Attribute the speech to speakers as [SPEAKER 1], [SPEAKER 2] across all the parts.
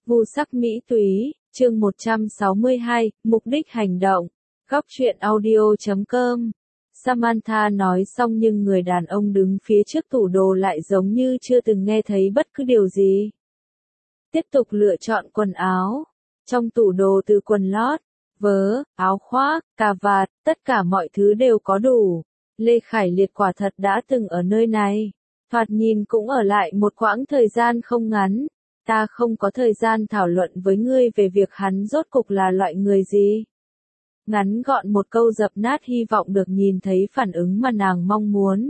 [SPEAKER 1] Vu sắc mỹ túy, chương 162, mục đích hành động. Góc truyện audio.com. Samantha nói xong nhưng người đàn ông đứng phía trước tủ đồ lại giống như chưa từng nghe thấy bất cứ điều gì. Tiếp tục lựa chọn quần áo. Trong tủ đồ từ quần lót, vớ, áo khoác, cà vạt, tất cả mọi thứ đều có đủ. Lê Khải Liệt quả thật đã từng ở nơi này. Thoạt nhìn cũng ở lại một quãng thời gian không ngắn. Ta không có thời gian thảo luận với ngươi về việc hắn rốt cục là loại người gì. Ngắn gọn một câu dập nát hy vọng được nhìn thấy phản ứng mà nàng mong muốn.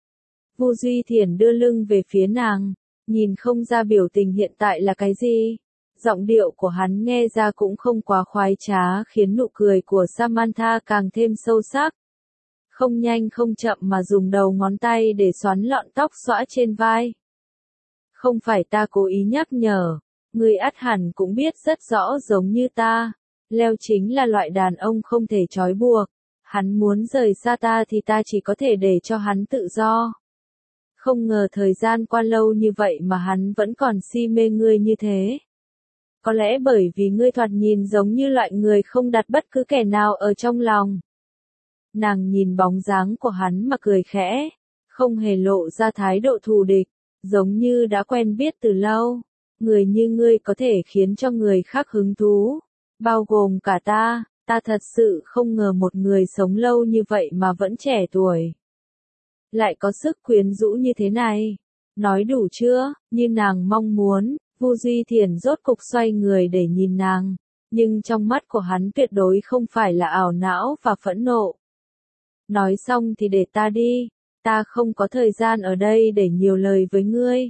[SPEAKER 1] Vu Duy Thiển đưa lưng về phía nàng, nhìn không ra biểu tình hiện tại là cái gì. Giọng điệu của hắn nghe ra cũng không quá khoái trá khiến nụ cười của Samantha càng thêm sâu sắc. Không nhanh không chậm mà dùng đầu ngón tay để xoắn lọn tóc xõa trên vai. Không phải ta cố ý nhắc nhở, ngươi ắt hẳn cũng biết rất rõ giống như ta. Leo chính là loại đàn ông không thể trói buộc. Hắn muốn rời xa ta thì ta chỉ có thể để cho hắn tự do. Không ngờ thời gian qua lâu như vậy mà hắn vẫn còn si mê ngươi như thế. Có lẽ bởi vì ngươi thoạt nhìn giống như loại người không đặt bất cứ kẻ nào ở trong lòng. Nàng nhìn bóng dáng của hắn mà cười khẽ, không hề lộ ra thái độ thù địch, giống như đã quen biết từ lâu. Người như ngươi có thể khiến cho người khác hứng thú, bao gồm cả ta thật sự không ngờ một người sống lâu như vậy mà vẫn trẻ tuổi. Lại có sức quyến rũ như thế này. Nói đủ chưa? Như nàng mong muốn, Vu Duy Thiển rốt cục xoay người để nhìn nàng, nhưng trong mắt của hắn tuyệt đối không phải là ảo não và phẫn nộ. Nói xong thì để ta đi, ta không có thời gian ở đây để nhiều lời với ngươi.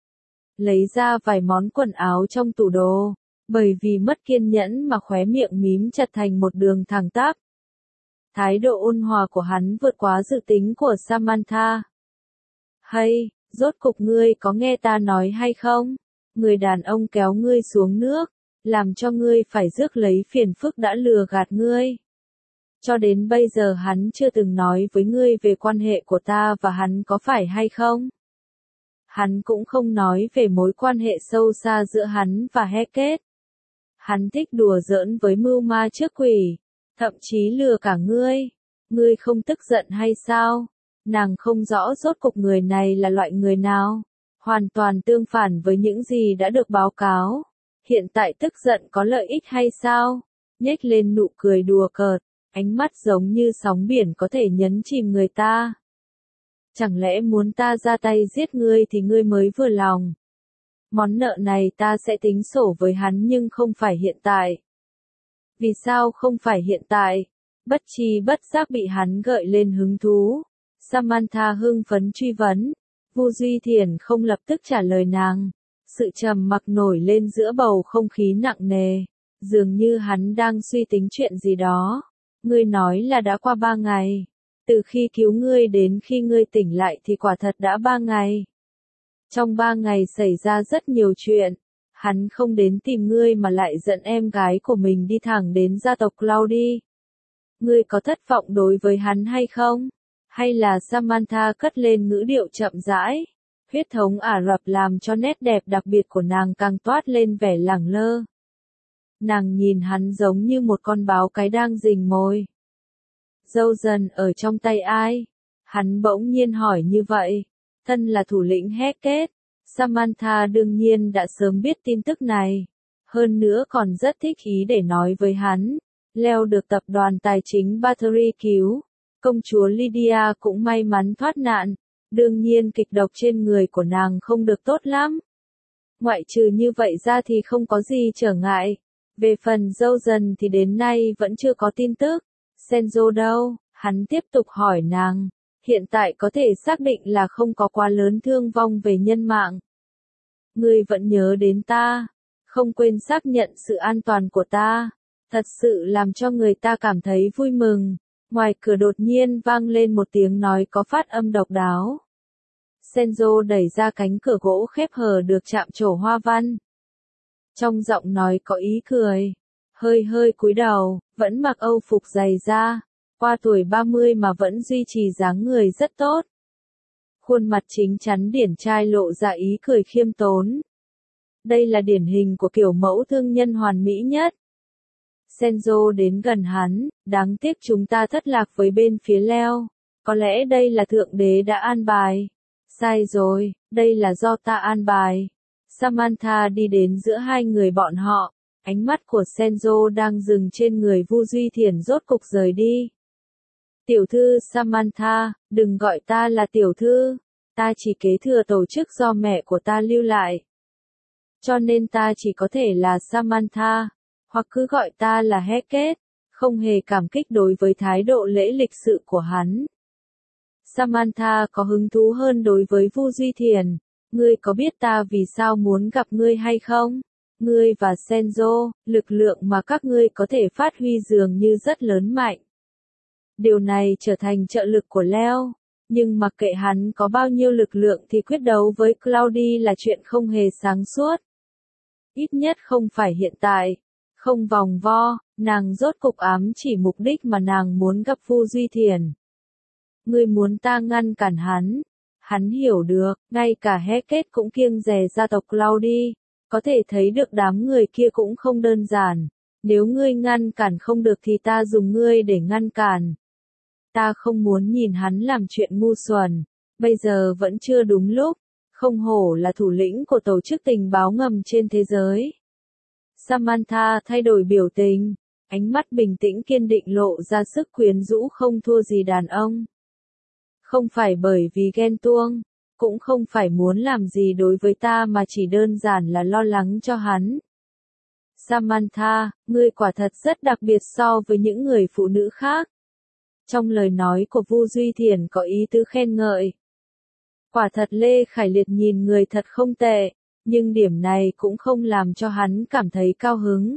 [SPEAKER 1] Lấy ra vài món quần áo trong tủ đồ, bởi vì mất kiên nhẫn mà khóe miệng mím chặt thành một đường thẳng tắp. Thái độ ôn hòa của hắn vượt quá dự tính của Samantha. Hay, rốt cục ngươi có nghe ta nói hay không? Người đàn ông kéo ngươi xuống nước, làm cho ngươi phải rước lấy phiền phức đã lừa gạt ngươi. Cho đến bây giờ hắn chưa từng nói với ngươi về quan hệ của ta và hắn có phải hay không? Hắn cũng không nói về mối quan hệ sâu xa giữa hắn và Heket. Hắn thích đùa giỡn với mưu ma trước quỷ, thậm chí lừa cả ngươi. Ngươi không tức giận hay sao? Nàng không rõ rốt cục người này là loại người nào. Hoàn toàn tương phản với những gì đã được báo cáo. Hiện tại tức giận có lợi ích hay sao? Nhếch lên nụ cười đùa cợt, ánh mắt giống như sóng biển có thể nhấn chìm người ta. Chẳng lẽ muốn ta ra tay giết ngươi thì ngươi mới vừa lòng? Món nợ này ta sẽ tính sổ với hắn nhưng không phải hiện tại. Vì sao không phải hiện tại? Bất tri bất giác bị hắn gợi lên hứng thú. Samantha hưng phấn truy vấn. Vu Duy Thiển không lập tức trả lời nàng. Sự trầm mặc nổi lên giữa bầu không khí nặng nề. Dường như hắn đang suy tính chuyện gì đó. Ngươi nói là đã qua 3 ngày. Từ khi cứu ngươi đến khi ngươi tỉnh lại thì quả thật đã 3 ngày. Trong 3 ngày xảy ra rất nhiều chuyện. Hắn không đến tìm ngươi mà lại dẫn em gái của mình đi thẳng đến gia tộc Claudi. Ngươi có thất vọng đối với hắn hay không? Hay là Samantha cất lên ngữ điệu chậm rãi? Huyết thống Ả Rập làm cho nét đẹp đặc biệt của nàng càng toát lên vẻ lẳng lơ. Nàng nhìn hắn giống như một con báo cái đang rình mồi. Dâu dần ở trong tay ai? Hắn bỗng nhiên hỏi như vậy. Thân là thủ lĩnh Heket, Samantha đương nhiên đã sớm biết tin tức này. Hơn nữa còn rất thích ý để nói với hắn. Leo được tập đoàn tài chính Battery cứu. Công chúa Lydia cũng may mắn thoát nạn. Đương nhiên kịch độc trên người của nàng không được tốt lắm. Ngoại trừ như vậy ra thì không có gì trở ngại. Về phần dâu dần thì đến nay vẫn chưa có tin tức. Senzo đâu? Hắn tiếp tục hỏi nàng. Hiện tại có thể xác định là không có quá lớn thương vong về nhân mạng. Ngươi vẫn nhớ đến ta. Không quên xác nhận sự an toàn của ta. Thật sự làm cho người ta cảm thấy vui mừng. Ngoài cửa đột nhiên vang lên một tiếng nói có phát âm độc đáo. Senzo đẩy ra cánh cửa gỗ khép hờ được chạm trổ hoa văn. Trong giọng nói có ý cười. Hơi hơi cúi đầu, vẫn mặc âu phục dày da. Qua tuổi 30 mà vẫn duy trì dáng người rất tốt. Khuôn mặt chính chắn điển trai lộ ra ý cười khiêm tốn. Đây là điển hình của kiểu mẫu thương nhân hoàn mỹ nhất. Senzo đến gần hắn, đáng tiếc chúng ta thất lạc với bên phía Leo. Có lẽ đây là thượng đế đã an bài. Sai rồi, đây là do ta an bài. Samantha đi đến giữa hai người bọn họ. Ánh mắt của Senzo đang dừng trên người Vu Duy Thiền rốt cục rời đi. Tiểu thư Samantha, đừng gọi ta là tiểu thư. Ta chỉ kế thừa tổ chức do mẹ của ta lưu lại. Cho nên ta chỉ có thể là Samantha, hoặc cứ gọi ta là Heket, không hề cảm kích đối với thái độ lễ lịch sự của hắn. Samantha có hứng thú hơn đối với Vu Duy Thiền. Ngươi có biết ta vì sao muốn gặp ngươi hay không? Ngươi và Senzo, lực lượng mà các ngươi có thể phát huy dường như rất lớn mạnh. Điều này trở thành trợ lực của Leo, nhưng mặc kệ hắn có bao nhiêu lực lượng thì quyết đấu với Claudie là chuyện không hề sáng suốt. Ít nhất không phải hiện tại. Không vòng vo, nàng rốt cục ám chỉ mục đích mà nàng muốn gặp Vu Duy Thiền. Ngươi muốn ta ngăn cản hắn. Hắn hiểu được, ngay cả Heket cũng kiêng dè gia tộc Claudie. Có thể thấy được đám người kia cũng không đơn giản. Nếu ngươi ngăn cản không được thì ta dùng ngươi để ngăn cản. Ta không muốn nhìn hắn làm chuyện ngu xuẩn. Bây giờ vẫn chưa đúng lúc. Không hổ là thủ lĩnh của tổ chức tình báo ngầm trên thế giới. Samantha thay đổi biểu tình. Ánh mắt bình tĩnh kiên định lộ ra sức quyến rũ không thua gì đàn ông. Không phải bởi vì ghen tuông. Cũng không phải muốn làm gì đối với ta mà chỉ đơn giản là lo lắng cho hắn. Samantha, ngươi quả thật rất đặc biệt so với những người phụ nữ khác. Trong lời nói của Vu Duy Thiền có ý tứ khen ngợi. Quả thật Lê Khải Liệt nhìn người thật không tệ, nhưng điểm này cũng không làm cho hắn cảm thấy cao hứng.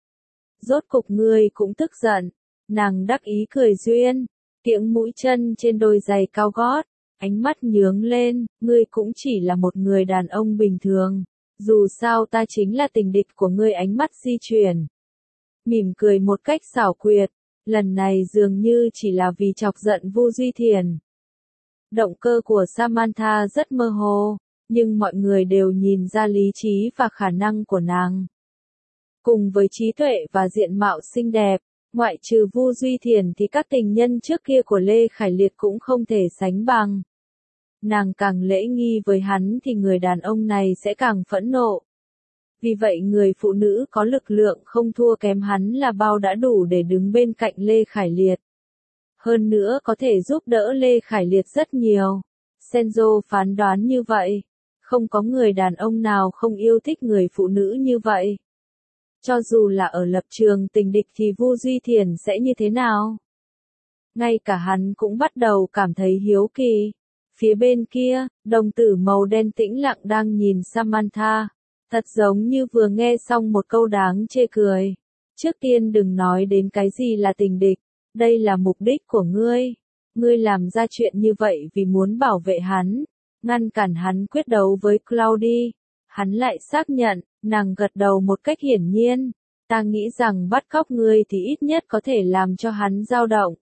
[SPEAKER 1] Rốt cục ngươi cũng tức giận, nàng đắc ý cười duyên, kiễng mũi chân trên đôi giày cao gót. Ánh mắt nhướng lên, ngươi cũng chỉ là một người đàn ông bình thường. Dù sao ta chính là tình địch của ngươi. Ánh mắt di chuyển. Mỉm cười một cách xảo quyệt. Lần này dường như chỉ là vì chọc giận Vu Duy Thiền. Động cơ của Samantha rất mơ hồ, nhưng mọi người đều nhìn ra lý trí và khả năng của nàng. Cùng với trí tuệ và diện mạo xinh đẹp, ngoại trừ Vu Duy Thiền thì các tình nhân trước kia của Lê Khải Liệt cũng không thể sánh bằng. Nàng càng lễ nghi với hắn thì người đàn ông này sẽ càng phẫn nộ. Vì vậy người phụ nữ có lực lượng không thua kém hắn là bao đã đủ để đứng bên cạnh Lê Khải Liệt. Hơn nữa có thể giúp đỡ Lê Khải Liệt rất nhiều. Senzo phán đoán như vậy. Không có người đàn ông nào không yêu thích người phụ nữ như vậy. Cho dù là ở lập trường tình địch thì Vu Duy Thiền sẽ như thế nào? Ngay cả hắn cũng bắt đầu cảm thấy hiếu kỳ. Phía bên kia, đồng tử màu đen tĩnh lặng đang nhìn Samantha. Thật giống như vừa nghe xong một câu đáng chê cười. Trước tiên đừng nói đến cái gì là tình địch. Đây là mục đích của ngươi. Ngươi làm ra chuyện như vậy vì muốn bảo vệ hắn. Ngăn cản hắn quyết đấu với Claudie. Hắn lại xác nhận, nàng gật đầu một cách hiển nhiên. Ta nghĩ rằng bắt cóc ngươi thì ít nhất có thể làm cho hắn dao động.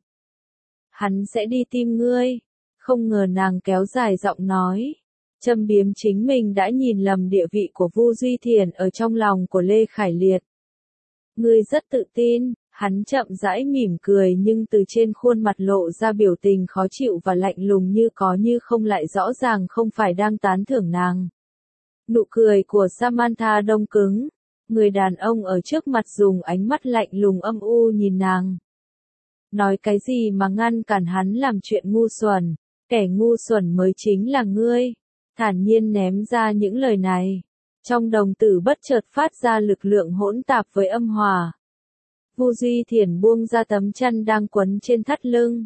[SPEAKER 1] Hắn sẽ đi tìm ngươi. Không ngờ nàng kéo dài giọng nói. Châm biếm chính mình đã nhìn lầm địa vị của Vu Duy Thiền ở trong lòng của Lê Khải Liệt. Ngươi rất tự tin, hắn chậm rãi mỉm cười nhưng từ trên khuôn mặt lộ ra biểu tình khó chịu và lạnh lùng như có như không lại rõ ràng không phải đang tán thưởng nàng. Nụ cười của Samantha đông cứng, người đàn ông ở trước mặt dùng ánh mắt lạnh lùng âm u nhìn nàng. Nói cái gì mà ngăn cản hắn làm chuyện ngu xuẩn, kẻ ngu xuẩn mới chính là ngươi. Thản nhiên ném ra những lời này. Trong đồng tử bất chợt phát ra lực lượng hỗn tạp với âm hòa. Vu Duy Thiền buông ra tấm chăn đang quấn trên thắt lưng.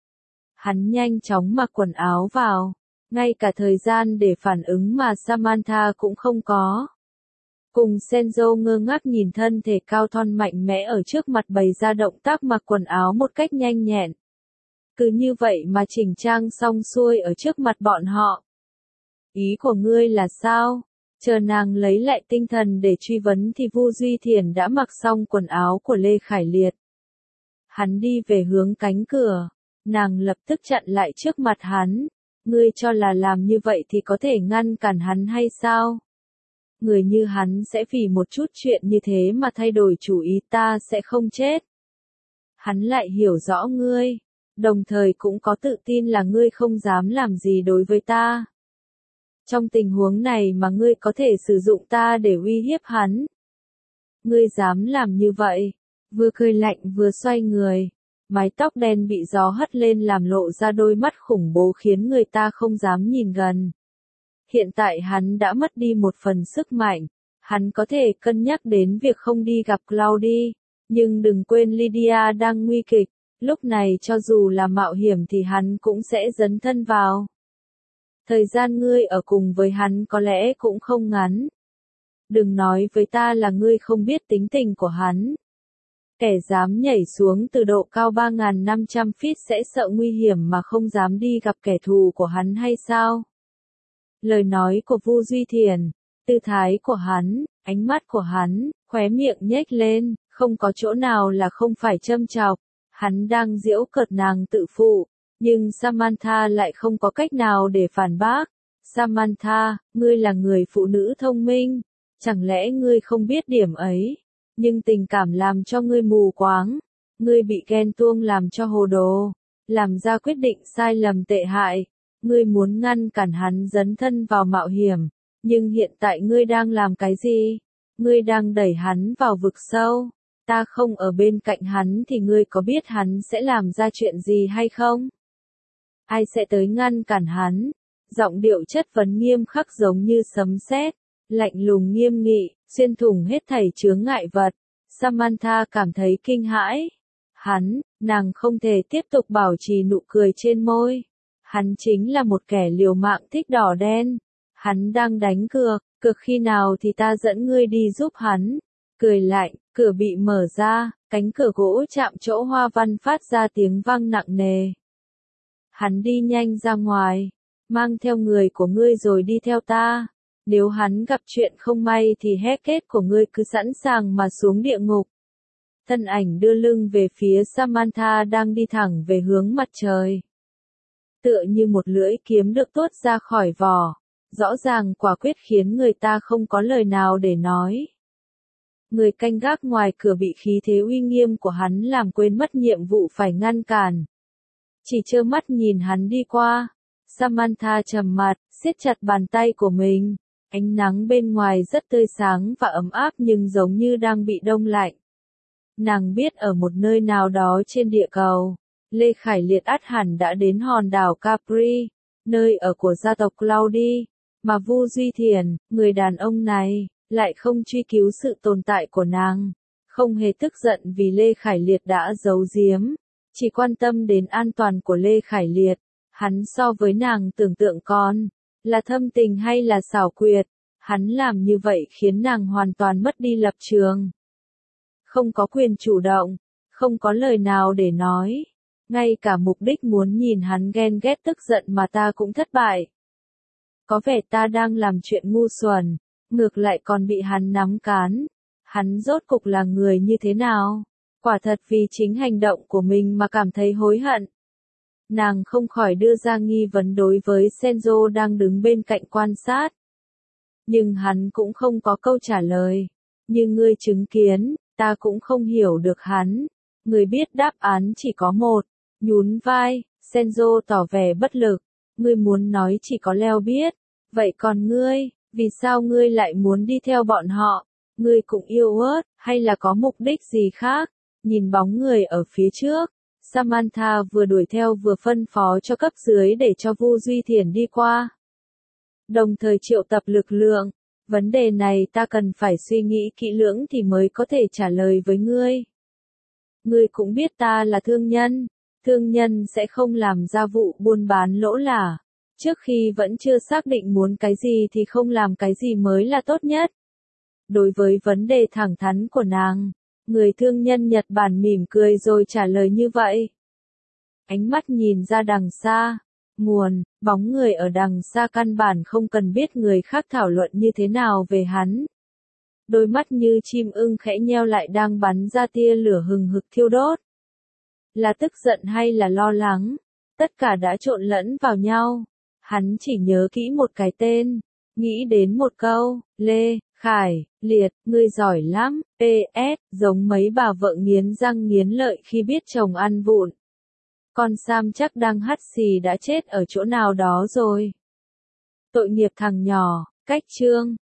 [SPEAKER 1] Hắn nhanh chóng mặc quần áo vào. Ngay cả thời gian để phản ứng mà Samantha cũng không có. Cùng Senzo ngơ ngác nhìn thân thể cao thon mạnh mẽ ở trước mặt bày ra động tác mặc quần áo một cách nhanh nhẹn. Cứ như vậy mà chỉnh trang xong xuôi ở trước mặt bọn họ. Ý của ngươi là sao? Chờ nàng lấy lại tinh thần để truy vấn thì Vu Duy Thiền đã mặc xong quần áo của Lê Khải Liệt. Hắn đi về hướng cánh cửa. Nàng lập tức chặn lại trước mặt hắn. Ngươi cho là làm như vậy thì có thể ngăn cản hắn hay sao? người như hắn sẽ vì một chút chuyện như thế mà thay đổi chủ ý, ta sẽ không chết. Hắn lại hiểu rõ ngươi, đồng thời cũng có tự tin là ngươi không dám làm gì đối với ta. Trong tình huống này mà ngươi có thể sử dụng ta để uy hiếp hắn. Ngươi dám làm như vậy? Vừa cười lạnh vừa xoay người. Mái tóc đen bị gió hất lên làm lộ ra đôi mắt khủng bố khiến người ta không dám nhìn gần. Hiện tại hắn đã mất đi một phần sức mạnh. Hắn có thể cân nhắc đến việc không đi gặp Claudia. Nhưng đừng quên Lydia đang nguy kịch. Lúc này cho dù là mạo hiểm thì hắn cũng sẽ dấn thân vào. Thời gian ngươi ở cùng với hắn có lẽ cũng không ngắn. Đừng nói với ta là ngươi không biết tính tình của hắn. Kẻ dám nhảy xuống từ độ cao 3.500 feet sẽ sợ nguy hiểm mà không dám đi gặp kẻ thù của hắn hay sao? Lời nói của Vu Duy Thiền, tư thái của hắn, ánh mắt của hắn, khóe miệng nhếch lên, không có chỗ nào là không phải châm chọc. Hắn đang giễu cợt nàng tự phụ, nhưng Samantha lại không có cách nào để phản bác. Samantha, ngươi là người phụ nữ thông minh, chẳng lẽ ngươi không biết điểm ấy? Nhưng tình cảm làm cho ngươi mù quáng, ngươi bị ghen tuông làm cho hồ đồ, làm ra quyết định sai lầm tệ hại. Ngươi muốn ngăn cản hắn dấn thân vào mạo hiểm, nhưng hiện tại ngươi đang làm cái gì? Ngươi đang đẩy hắn vào vực sâu. Ta không ở bên cạnh hắn thì ngươi có biết hắn sẽ làm ra chuyện gì hay không? Ai sẽ tới ngăn cản hắn? Giọng điệu chất vấn nghiêm khắc giống như sấm sét, lạnh lùng nghiêm nghị, xuyên thủng hết thảy chướng ngại vật. Samantha cảm thấy kinh hãi. Nàng không thể tiếp tục bảo trì nụ cười trên môi. Hắn chính là một kẻ liều mạng thích đỏ đen. Hắn đang đánh cược khi nào thì ta dẫn ngươi đi giúp hắn. Cười lạnh, cửa bị mở ra, cánh cửa gỗ chạm chỗ hoa văn phát ra tiếng vang nặng nề. Hắn đi nhanh ra ngoài, mang theo người của ngươi rồi đi theo ta. Nếu hắn gặp chuyện không may thì kết của ngươi cứ sẵn sàng mà xuống địa ngục. Thân ảnh đưa lưng về phía Samantha đang đi thẳng về hướng mặt trời. Tựa như một lưỡi kiếm được tuốt ra khỏi vỏ, rõ ràng quả quyết khiến người ta không có lời nào để nói. Người canh gác ngoài cửa bị khí thế uy nghiêm của hắn làm quên mất nhiệm vụ phải ngăn cản. Chỉ trơ mắt nhìn hắn đi qua. Samantha trầm mặt, siết chặt bàn tay của mình. Ánh nắng bên ngoài rất tươi sáng và ấm áp nhưng giống như đang bị đông lạnh. Nàng biết ở một nơi nào đó trên địa cầu, Lê Khải Liệt ắt hẳn đã đến hòn đảo Capri, nơi ở của gia tộc Claudia, mà Vu Duy Thiền, người đàn ông này, lại không truy cứu sự tồn tại của nàng, không hề tức giận vì Lê Khải Liệt đã giấu giếm, chỉ quan tâm đến an toàn của Lê Khải Liệt. Hắn so với nàng tưởng tượng còn là thâm tình hay là xảo quyệt, hắn làm như vậy khiến nàng hoàn toàn mất đi lập trường. Không có quyền chủ động, không có lời nào để nói, ngay cả mục đích muốn nhìn hắn ghen ghét tức giận mà ta cũng thất bại. Có vẻ ta đang làm chuyện ngu xuẩn, ngược lại còn bị hắn nắm cán. Hắn rốt cục là người như thế nào? Quả thật vì chính hành động của mình mà cảm thấy hối hận. Nàng không khỏi đưa ra nghi vấn đối với Senzo đang đứng bên cạnh quan sát. Nhưng hắn cũng không có câu trả lời. Như ngươi chứng kiến, ta cũng không hiểu được hắn. Người biết đáp án chỉ có một. Nhún vai, Senzo tỏ vẻ bất lực. Ngươi muốn nói chỉ có Leo biết. Vậy còn ngươi, vì sao ngươi lại muốn đi theo bọn họ? Ngươi cũng yêu ớt, hay là có mục đích gì khác? Nhìn bóng người ở phía trước, Samantha vừa đuổi theo vừa phân phó cho cấp dưới để cho Vu Duy Thiền đi qua. Đồng thời triệu tập lực lượng. Vấn đề này ta cần phải suy nghĩ kỹ lưỡng thì mới có thể trả lời với ngươi. Ngươi cũng biết ta là thương nhân. Thương nhân sẽ không làm ra vụ buôn bán lỗ lả. Trước khi vẫn chưa xác định muốn cái gì thì không làm cái gì mới là tốt nhất. Đối với vấn đề thẳng thắn của nàng, người thương nhân Nhật Bản mỉm cười rồi trả lời như vậy. Ánh mắt nhìn ra đằng xa, bóng người ở đằng xa căn bản không cần biết người khác thảo luận như thế nào về hắn. Đôi mắt như chim ưng khẽ nheo lại đang bắn ra tia lửa hừng hực thiêu đốt. Là tức giận hay là lo lắng? Tất cả đã trộn lẫn vào nhau. Hắn chỉ nhớ kỹ một cái tên, nghĩ đến một câu, Lê Khải, liệt, ngươi giỏi lắm, PS, giống mấy bà vợ nghiến răng nghiến lợi khi biết chồng ăn vụng. Con Sam chắc đang hắt xì đã chết ở chỗ nào đó rồi. Tội nghiệp thằng nhỏ, cách chương.